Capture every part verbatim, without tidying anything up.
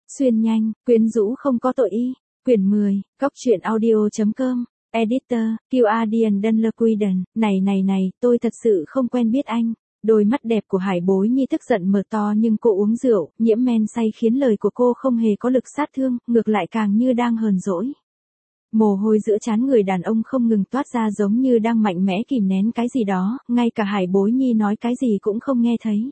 Xuyên nhanh, quyến rũ không có tội y. Quyển mười, góc truyện audio.com, Editor, Q Ardian Dunlequiden, này này này, tôi thật sự không quen biết anh. Đôi mắt đẹp của Hải Bối Nhi tức giận mở to nhưng cô uống rượu, nhiễm men say khiến lời của cô không hề có lực sát thương, ngược lại càng như đang hờn dỗi. Mồ hôi giữa trán người đàn ông không ngừng toát ra giống như đang mạnh mẽ kìm nén cái gì đó, ngay cả Hải Bối Nhi nói cái gì cũng không nghe thấy.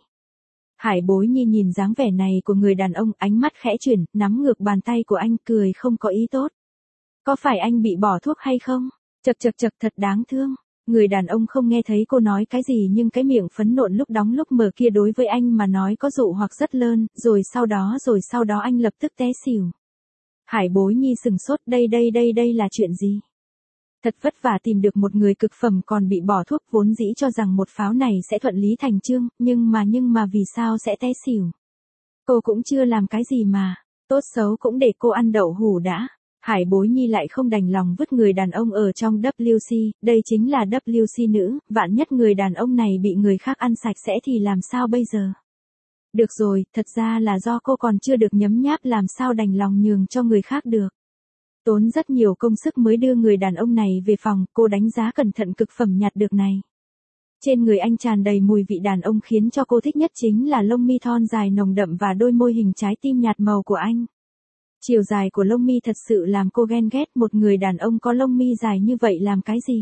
Hải Bối Nhi nhìn dáng vẻ này của người đàn ông, ánh mắt khẽ chuyển, nắm ngược bàn tay của anh, cười không có ý tốt. Có phải anh bị bỏ thuốc hay không? Chật chật chật, thật đáng thương. Người đàn ông không nghe thấy cô nói cái gì nhưng cái miệng phấn nộn lúc đóng lúc mở kia đối với anh mà nói có dụ hoặc rất lơn, rồi sau đó rồi sau đó anh lập tức té xỉu. Hải Bối Nhi sừng sốt, đây đây đây đây là chuyện gì? Thật vất vả tìm được một người cực phẩm còn bị bỏ thuốc, vốn dĩ cho rằng một pháo này sẽ thuận lý thành chương, nhưng mà nhưng mà vì sao sẽ té xỉu? Cô cũng chưa làm cái gì mà, tốt xấu cũng để cô ăn đậu hủ đã. Hải Bối Nhi lại không đành lòng vứt người đàn ông ở trong W C, đây chính là W C nữ, vạn nhất người đàn ông này bị người khác ăn sạch sẽ thì làm sao bây giờ? Được rồi, thật ra là do cô còn chưa được nhấm nháp làm sao đành lòng nhường cho người khác được. Tốn rất nhiều công sức mới đưa người đàn ông này về phòng, cô đánh giá cẩn thận cực phẩm nhặt được này. Trên người anh tràn đầy mùi vị đàn ông, khiến cho cô thích nhất chính là lông mi thon dài nồng đậm và đôi môi hình trái tim nhạt màu của anh. Chiều dài của lông mi thật sự làm cô ghen ghét, một người đàn ông có lông mi dài như vậy làm cái gì?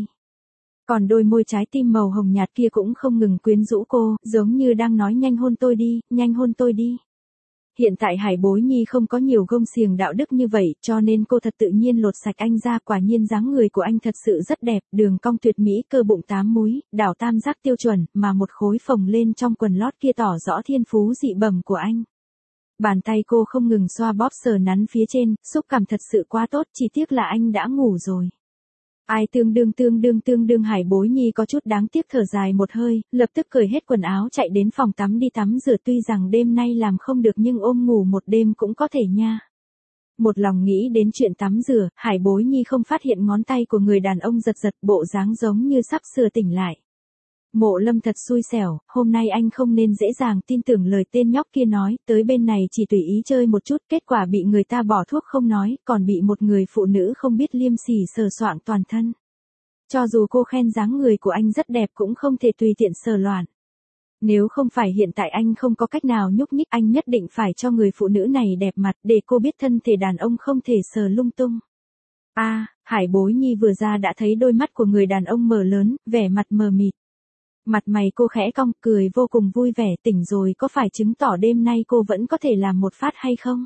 Còn đôi môi trái tim màu hồng nhạt kia cũng không ngừng quyến rũ cô, giống như đang nói nhanh hôn tôi đi, nhanh hôn tôi đi. Hiện tại Hải Bối Nhi không có nhiều gông xiềng đạo đức như vậy, cho nên cô thật tự nhiên lột sạch anh ra, quả nhiên dáng người của anh thật sự rất đẹp, đường cong tuyệt mỹ, cơ bụng tám múi, đảo tam giác tiêu chuẩn, mà một khối phồng lên trong quần lót kia tỏ rõ thiên phú dị bẩm của anh. Bàn tay cô không ngừng xoa bóp sờ nắn phía trên, xúc cảm thật sự quá tốt, chỉ tiếc là anh đã ngủ rồi. Ai tương đương tương đương tương đương Hải Bối Nhi có chút đáng tiếc thở dài một hơi, lập tức cởi hết quần áo chạy đến phòng tắm đi tắm rửa, tuy rằng đêm nay làm không được nhưng ôm ngủ một đêm cũng có thể nha. Một lòng nghĩ đến chuyện tắm rửa, Hải Bối Nhi không phát hiện ngón tay của người đàn ông giật giật, bộ dáng giống như sắp sửa tỉnh lại. Mộ Lâm thật xui xẻo, hôm nay anh không nên dễ dàng tin tưởng lời tên nhóc kia nói, tới bên này chỉ tùy ý chơi một chút, kết quả bị người ta bỏ thuốc không nói, còn bị một người phụ nữ không biết liêm sỉ sờ soạng toàn thân. Cho dù cô khen dáng người của anh rất đẹp cũng không thể tùy tiện sờ loạn. Nếu không phải hiện tại anh không có cách nào nhúc nhích, anh nhất định phải cho người phụ nữ này đẹp mặt để cô biết thân thể đàn ông không thể sờ lung tung. A, à, Hải Bối Nhi vừa ra đã thấy đôi mắt của người đàn ông mở lớn, vẻ mặt mờ mịt. Mặt mày cô khẽ cong, cười vô cùng vui vẻ, tỉnh rồi có phải chứng tỏ đêm nay cô vẫn có thể làm một phát hay không?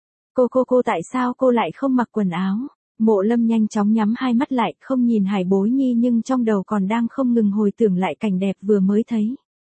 Cô cô cô tại sao cô lại không mặc quần áo? Mộ Lâm nhanh chóng nhắm hai mắt lại, không nhìn Hải Bối Nhi nhưng trong đầu còn đang không ngừng hồi tưởng lại cảnh đẹp vừa mới thấy.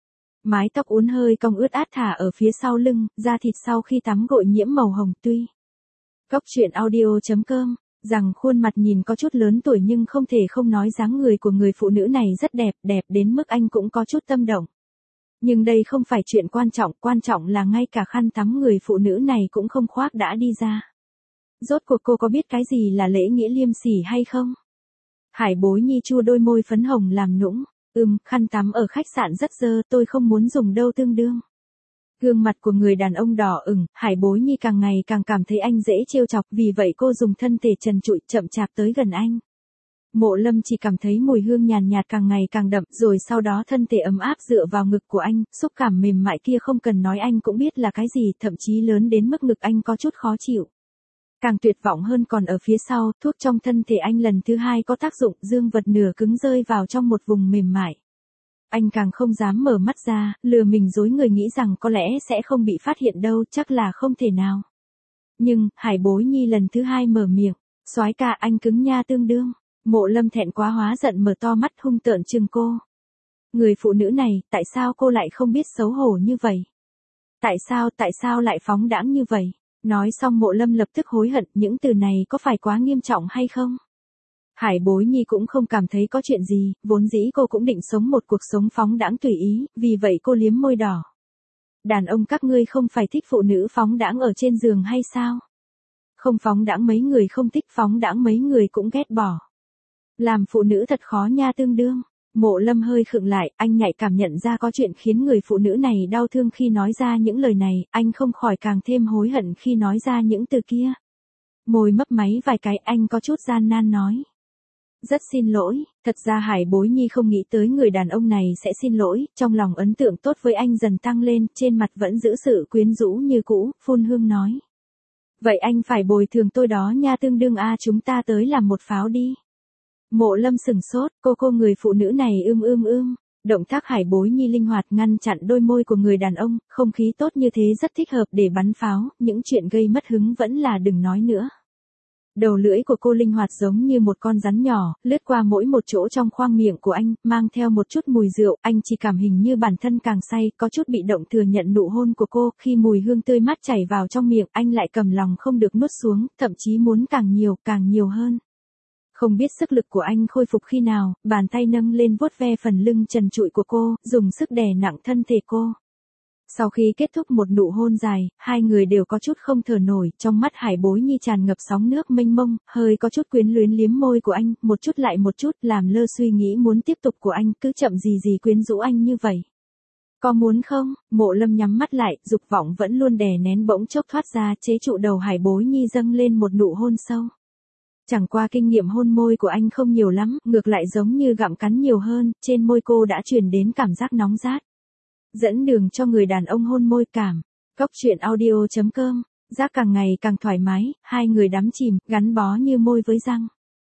Mái tóc uốn hơi cong ướt át thả ở phía sau lưng, da thịt sau khi tắm gội nhiễm màu hồng tuy. Góc truyện audio.com, rằng khuôn mặt nhìn có chút lớn tuổi nhưng không thể không nói dáng người của người phụ nữ này rất đẹp, đẹp đến mức anh cũng có chút tâm động. Nhưng đây không phải chuyện quan trọng, quan trọng là ngay cả khăn tắm người phụ nữ này cũng không khoác đã đi ra. Rốt cuộc cô có biết cái gì là lễ nghĩa liêm sỉ hay không? Hải Bối Nhi chu đôi môi phấn hồng làm nũng, ừm, khăn tắm ở khách sạn rất dơ, tôi không muốn dùng đâu tương đương. Gương mặt của người đàn ông đỏ ửng, Hải Bối Nhi càng ngày càng cảm thấy anh dễ trêu chọc, vì vậy cô dùng thân thể trần trụi chậm chạp tới gần anh. Mộ Lâm chỉ cảm thấy mùi hương nhàn nhạt càng ngày càng đậm, rồi sau đó thân thể ấm áp dựa vào ngực của anh, xúc cảm mềm mại kia không cần nói anh cũng biết là cái gì, thậm chí lớn đến mức ngực anh có chút khó chịu. Càng tuyệt vọng hơn còn ở phía sau, thuốc trong thân thể anh lần thứ hai có tác dụng, dương vật nửa cứng rơi vào trong một vùng mềm mại. Anh càng không dám mở mắt ra, lừa mình dối người nghĩ rằng có lẽ sẽ không bị phát hiện đâu, chắc là không thể nào. Nhưng, Hải Bối Nhi lần thứ hai mở miệng, soái ca anh cứng nha tương đương. Mộ Lâm thẹn quá hóa giận mở to mắt hung tợn trừng cô. Người phụ nữ này, tại sao cô lại không biết xấu hổ như vậy? Tại sao, tại sao lại phóng đãng như vậy? Nói xong Mộ Lâm lập tức hối hận, những từ này có phải quá nghiêm trọng hay không? Hải Bối Nhi cũng không cảm thấy có chuyện gì, vốn dĩ cô cũng định sống một cuộc sống phóng đãng tùy ý, vì vậy cô liếm môi đỏ. Đàn ông các ngươi không phải thích phụ nữ phóng đãng ở trên giường hay sao? Không phóng đãng mấy người không thích, phóng đãng mấy người cũng ghét bỏ. Làm phụ nữ thật khó nha tương đương. Mộ Lâm hơi khựng lại, anh nhạy cảm nhận ra có chuyện khiến người phụ nữ này đau thương khi nói ra những lời này, anh không khỏi càng thêm hối hận khi nói ra những từ kia. Môi mấp máy vài cái, anh có chút gian nan nói. Rất xin lỗi, thật ra Hải Bối Nhi không nghĩ tới người đàn ông này sẽ xin lỗi, trong lòng ấn tượng tốt với anh dần tăng lên, trên mặt vẫn giữ sự quyến rũ như cũ, phun hương nói. Vậy anh phải bồi thường tôi đó nha, tương đương a chúng ta tới làm một pháo đi. Mộ Lâm sừng sốt, cô cô người phụ nữ này ưm ưm ưm. Động tác Hải Bối Nhi linh hoạt ngăn chặn đôi môi của người đàn ông, không khí tốt như thế rất thích hợp để bắn pháo, những chuyện gây mất hứng vẫn là đừng nói nữa. Đầu lưỡi của cô linh hoạt giống như một con rắn nhỏ, lướt qua mỗi một chỗ trong khoang miệng của anh, mang theo một chút mùi rượu, anh chỉ cảm hình như bản thân càng say, có chút bị động thừa nhận nụ hôn của cô, khi mùi hương tươi mát chảy vào trong miệng, anh lại cầm lòng không được nuốt xuống, thậm chí muốn càng nhiều, càng nhiều hơn. Không biết sức lực của anh khôi phục khi nào, bàn tay nâng lên vuốt ve phần lưng trần trụi của cô, dùng sức đè nặng thân thể cô. Sau khi kết thúc một nụ hôn dài, hai người đều có chút không thở nổi, trong mắt Hải Bối Nhi tràn ngập sóng nước mênh mông, hơi có chút quyến luyến liếm môi của anh, một chút lại một chút, làm lơ suy nghĩ muốn tiếp tục của anh, cứ chậm gì gì quyến rũ anh như vậy. Có muốn không? Mộ Lâm nhắm mắt lại, dục vọng vẫn luôn đè nén bỗng chốc thoát ra, chế trụ đầu Hải Bối Nhi dâng lên một nụ hôn sâu. Chẳng qua kinh nghiệm hôn môi của anh không nhiều lắm, ngược lại giống như gặm cắn nhiều hơn, trên môi cô đã truyền đến cảm giác nóng rát. Dẫn đường cho người đàn ông hôn môi cảm. Cốc truyện audio chấm com, giác càng ngày càng thoải mái, hai người đắm chìm, gắn bó như môi với răng.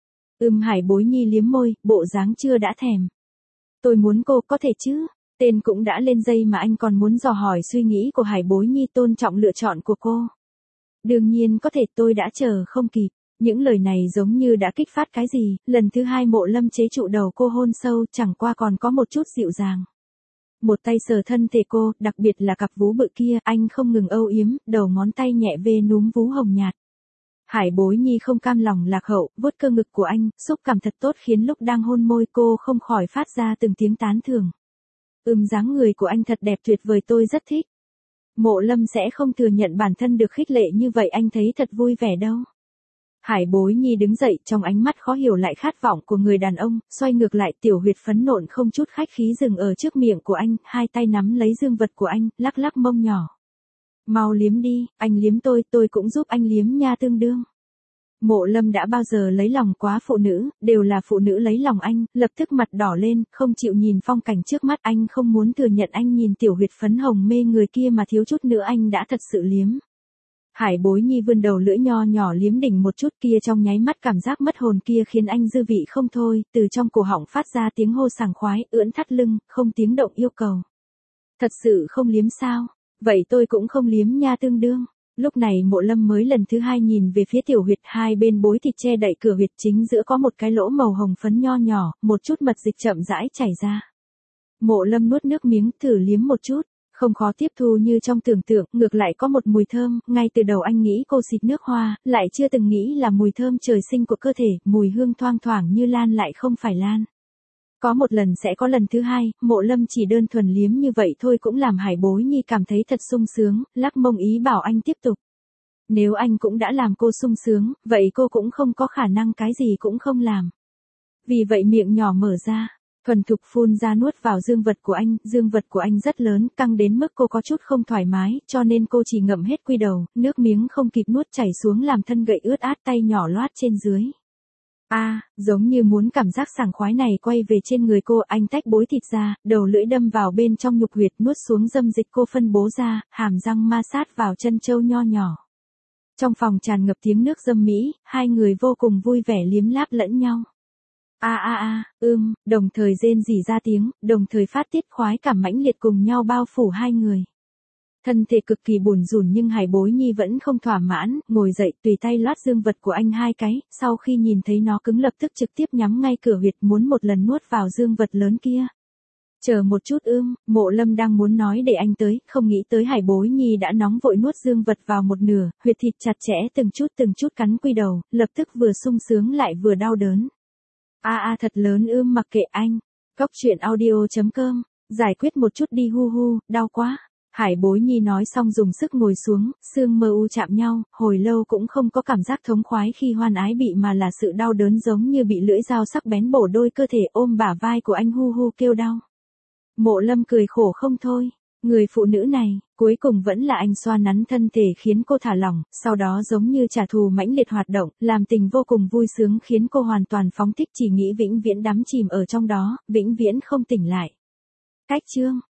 Ưm Hải Bối Nhi liếm môi, bộ dáng chưa đã thèm. Tôi muốn cô, có thể chứ? Tên cũng đã lên dây mà anh còn muốn dò hỏi suy nghĩ của Hải Bối Nhi, tôn trọng lựa chọn của cô. Đương nhiên có thể, tôi đã chờ không kịp. Những lời này giống như đã kích phát cái gì, lần thứ hai Mộ Lâm chế trụ đầu cô hôn sâu, chẳng qua còn có một chút dịu dàng. Một tay sờ thân thể cô, đặc biệt là cặp vú bự kia, anh không ngừng âu yếm, đầu ngón tay nhẹ vê núm vú hồng nhạt. Hải Bối Nhi không cam lòng lạc hậu, vuốt cơ ngực của anh, xúc cảm thật tốt khiến lúc đang hôn môi cô không khỏi phát ra từng tiếng tán thưởng. Ừm dáng người của anh thật đẹp tuyệt vời, tôi rất thích. Mộ Lâm sẽ không thừa nhận bản thân được khích lệ như vậy, anh thấy thật vui vẻ đâu. Hải Bối Nhi đứng dậy, trong ánh mắt khó hiểu lại khát vọng của người đàn ông, xoay ngược lại, tiểu huyệt phấn nộn không chút khách khí dừng ở trước miệng của anh, hai tay nắm lấy dương vật của anh, lắc lắc mông nhỏ. Mau liếm đi, anh liếm tôi, tôi cũng giúp anh liếm nha, tương đương. Mộ Lâm đã bao giờ lấy lòng quá phụ nữ, đều là phụ nữ lấy lòng anh, lập tức mặt đỏ lên, không chịu nhìn phong cảnh trước mắt, anh không muốn thừa nhận anh nhìn tiểu huyệt phấn hồng mê người kia mà thiếu chút nữa anh đã thật sự liếm. Hải Bối Nhi vươn đầu lưỡi nho nhỏ liếm đỉnh một chút kia, trong nháy mắt cảm giác mất hồn kia khiến anh dư vị không thôi, từ trong cổ họng phát ra tiếng hô sảng khoái, ưỡn thắt lưng, không tiếng động yêu cầu. Thật sự không liếm sao? Vậy tôi cũng không liếm nha, tương đương. Lúc này Mộ Lâm mới lần thứ hai nhìn về phía tiểu huyệt, hai bên bối thịt che đậy cửa huyệt, chính giữa có một cái lỗ màu hồng phấn nho nhỏ, một chút mật dịch chậm rãi chảy ra. Mộ Lâm nuốt nước miếng, thử liếm một chút. Không khó tiếp thu như trong tưởng tượng, ngược lại có một mùi thơm, ngay từ đầu anh nghĩ cô xịt nước hoa, lại chưa từng nghĩ là mùi thơm trời sinh của cơ thể, mùi hương thoang thoảng như lan lại không phải lan. Có một lần sẽ có lần thứ hai, Mộ Lâm chỉ đơn thuần liếm như vậy thôi cũng làm Hải Bối Nhi cảm thấy thật sung sướng, lắc mông ý bảo anh tiếp tục. Nếu anh cũng đã làm cô sung sướng, vậy cô cũng không có khả năng cái gì cũng không làm. Vì vậy miệng nhỏ mở ra. Thuần thục phun ra nuốt vào dương vật của anh, dương vật của anh rất lớn, căng đến mức cô có chút không thoải mái, cho nên cô chỉ ngậm hết quy đầu, nước miếng không kịp nuốt chảy xuống làm thân gậy ướt át, tay nhỏ loát trên dưới. A, à, giống như muốn cảm giác sảng khoái này quay về trên người cô, anh tách bối thịt ra, đầu lưỡi đâm vào bên trong nhục huyệt, nuốt xuống dâm dịch cô phân bố ra, hàm răng ma sát vào chân châu nho nhỏ. Trong phòng tràn ngập tiếng nước dâm mỹ, hai người vô cùng vui vẻ liếm láp lẫn nhau. A a a, ưm, đồng thời rên rỉ ra tiếng, đồng thời phát tiết khoái cảm mãnh liệt cùng nhau bao phủ hai người. Thân thể cực kỳ buồn rùn nhưng Hải Bối Nhi vẫn không thỏa mãn, ngồi dậy tùy tay loát dương vật của anh hai cái, sau khi nhìn thấy nó cứng lập tức trực tiếp nhắm ngay cửa huyệt muốn một lần nuốt vào dương vật lớn kia. Chờ một chút ưm, Mộ Lâm đang muốn nói để anh tới, không nghĩ tới Hải Bối Nhi đã nóng vội nuốt dương vật vào một nửa, huyệt thịt chặt chẽ từng chút từng chút cắn quy đầu, lập tức vừa sung sướng lại vừa đau đớn. A a thật lớn ưm, mặc kệ anh. Cốc truyện audio chấm com, giải quyết một chút đi hu hu, đau quá. Hải Bối Nhi nói xong dùng sức ngồi xuống, xương mơ u chạm nhau, hồi lâu cũng không có cảm giác thống khoái khi hoan ái bị mà là sự đau đớn giống như bị lưỡi dao sắc bén bổ đôi cơ thể ôm bả vai của anh hu hu kêu đau. Mộ Lâm cười khổ không thôi, người phụ nữ này, cuối cùng vẫn là anh xoa nắn thân thể khiến cô thả lỏng, sau đó giống như trả thù mãnh liệt hoạt động, làm tình vô cùng vui sướng khiến cô hoàn toàn phóng thích chỉ nghĩ vĩnh viễn đắm chìm ở trong đó, vĩnh viễn không tỉnh lại. Cách chương